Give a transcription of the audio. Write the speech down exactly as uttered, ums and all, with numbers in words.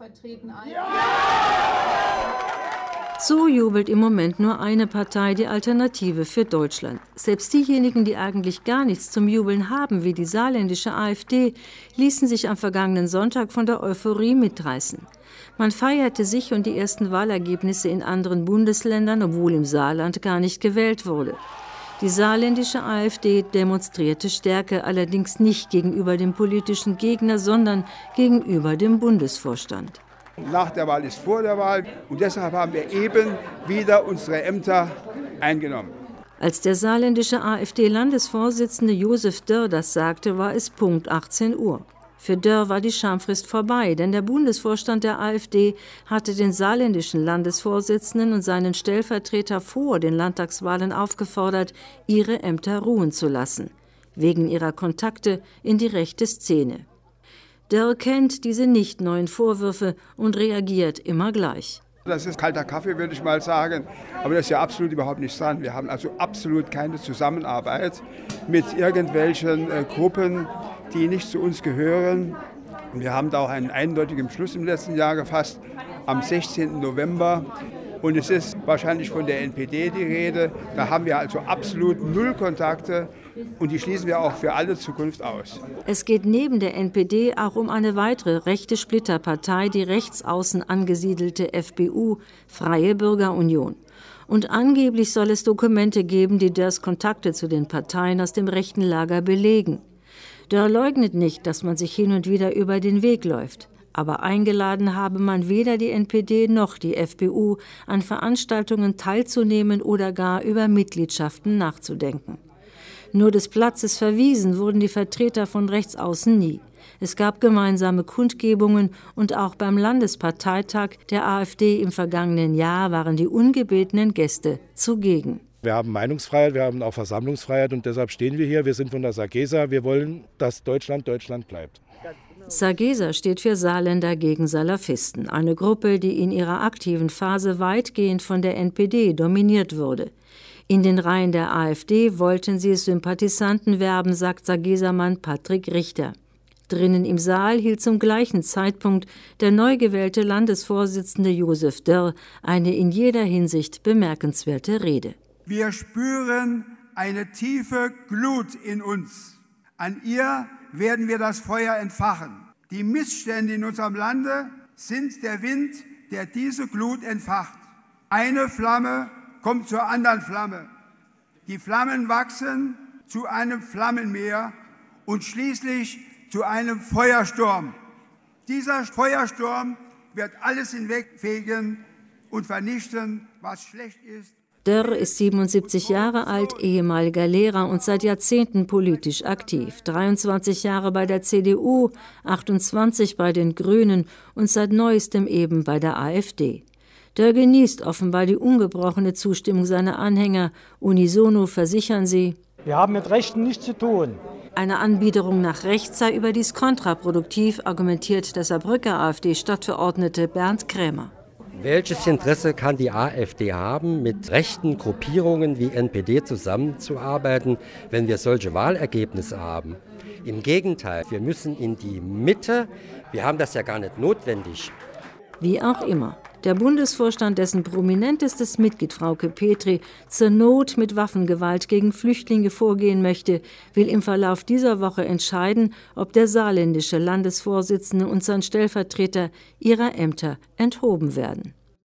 vertreten ein. So jubelt im Moment nur eine Partei, die Alternative für Deutschland. Selbst diejenigen, die eigentlich gar nichts zum Jubeln haben, wie die saarländische AfD, ließen sich am vergangenen Sonntag von der Euphorie mitreißen. Man feierte sich und die ersten Wahlergebnisse in anderen Bundesländern, obwohl im Saarland gar nicht gewählt wurde. Die saarländische AfD demonstrierte Stärke, allerdings nicht gegenüber dem politischen Gegner, sondern gegenüber dem Bundesvorstand. Nach der Wahl ist vor der Wahl und deshalb haben wir eben wieder unsere Ämter eingenommen. Als der saarländische AfD-Landesvorsitzende Josef Dörr das sagte, war es Punkt achtzehn Uhr. Für Dörr war die Schamfrist vorbei, denn der Bundesvorstand der AfD hatte den saarländischen Landesvorsitzenden und seinen Stellvertreter vor den Landtagswahlen aufgefordert, ihre Ämter ruhen zu lassen, wegen ihrer Kontakte in die rechte Szene. Dörr kennt diese nicht neuen Vorwürfe und reagiert immer gleich. Das ist kalter Kaffee, würde ich mal sagen, aber das ist ja absolut überhaupt nicht dran. Wir haben also absolut keine Zusammenarbeit mit irgendwelchen äh, Gruppen, die nicht zu uns gehören. Wir haben da auch einen eindeutigen Beschluss im letzten Jahr gefasst, am sechzehnten November. Und es ist wahrscheinlich von der N P D die Rede. Da haben wir also absolut null Kontakte und die schließen wir auch für alle Zukunft aus. Es geht neben der N P D auch um eine weitere rechte Splitterpartei, die rechtsaußen angesiedelte F B U, Freie Bürgerunion. Und angeblich soll es Dokumente geben, die Dörrs Kontakte zu den Parteien aus dem rechten Lager belegen. Dörr leugnet nicht, dass man sich hin und wieder über den Weg läuft. Aber eingeladen habe man weder die N P D noch die F B U, an Veranstaltungen teilzunehmen oder gar über Mitgliedschaften nachzudenken. Nur des Platzes verwiesen wurden die Vertreter von rechtsaußen nie. Es gab gemeinsame Kundgebungen und auch beim Landesparteitag der AfD im vergangenen Jahr waren die ungebetenen Gäste zugegen. Wir haben Meinungsfreiheit, wir haben auch Versammlungsfreiheit und deshalb stehen wir hier. Wir sind von der Sagesa. Wir wollen, dass Deutschland Deutschland bleibt. Sagesa steht für Saarländer gegen Salafisten, eine Gruppe, die in ihrer aktiven Phase weitgehend von der N P D dominiert wurde. In den Reihen der AfD wollten sie Sympathisanten werben, sagt Sagesa-Mann Patrick Richter. Drinnen im Saal hielt zum gleichen Zeitpunkt der neu gewählte Landesvorsitzende Josef Dörr eine in jeder Hinsicht bemerkenswerte Rede. Wir spüren eine tiefe Glut in uns. An ihr werden wir das Feuer entfachen. Die Missstände in unserem Lande sind der Wind, der diese Glut entfacht. Eine Flamme kommt zur anderen Flamme. Die Flammen wachsen zu einem Flammenmeer und schließlich zu einem Feuersturm. Dieser Feuersturm wird alles hinwegfegen und vernichten, was schlecht ist. Dörr ist siebenundsiebzig Jahre alt, ehemaliger Lehrer und seit Jahrzehnten politisch aktiv. dreiundzwanzig Jahre bei der C D U, achtundzwanzig bei den Grünen und seit neuestem eben bei der AfD. Dörr genießt offenbar die ungebrochene Zustimmung seiner Anhänger. Unisono versichern sie: Wir haben mit Rechten nichts zu tun. Eine Anbiederung nach rechts sei überdies kontraproduktiv, argumentiert der Saarbrücker AfD-Stadtverordnete Bernd Krämer. Welches Interesse kann die AfD haben, mit rechten Gruppierungen wie N P D zusammenzuarbeiten, wenn wir solche Wahlergebnisse haben? Im Gegenteil, wir müssen in die Mitte, wir haben das ja gar nicht notwendig. Wie auch immer, der Bundesvorstand, dessen prominentestes Mitglied Frauke Petri zur Not mit Waffengewalt gegen Flüchtlinge vorgehen möchte, will im Verlauf dieser Woche entscheiden, ob der saarländische Landesvorsitzende und sein Stellvertreter ihrer Ämter enthoben werden.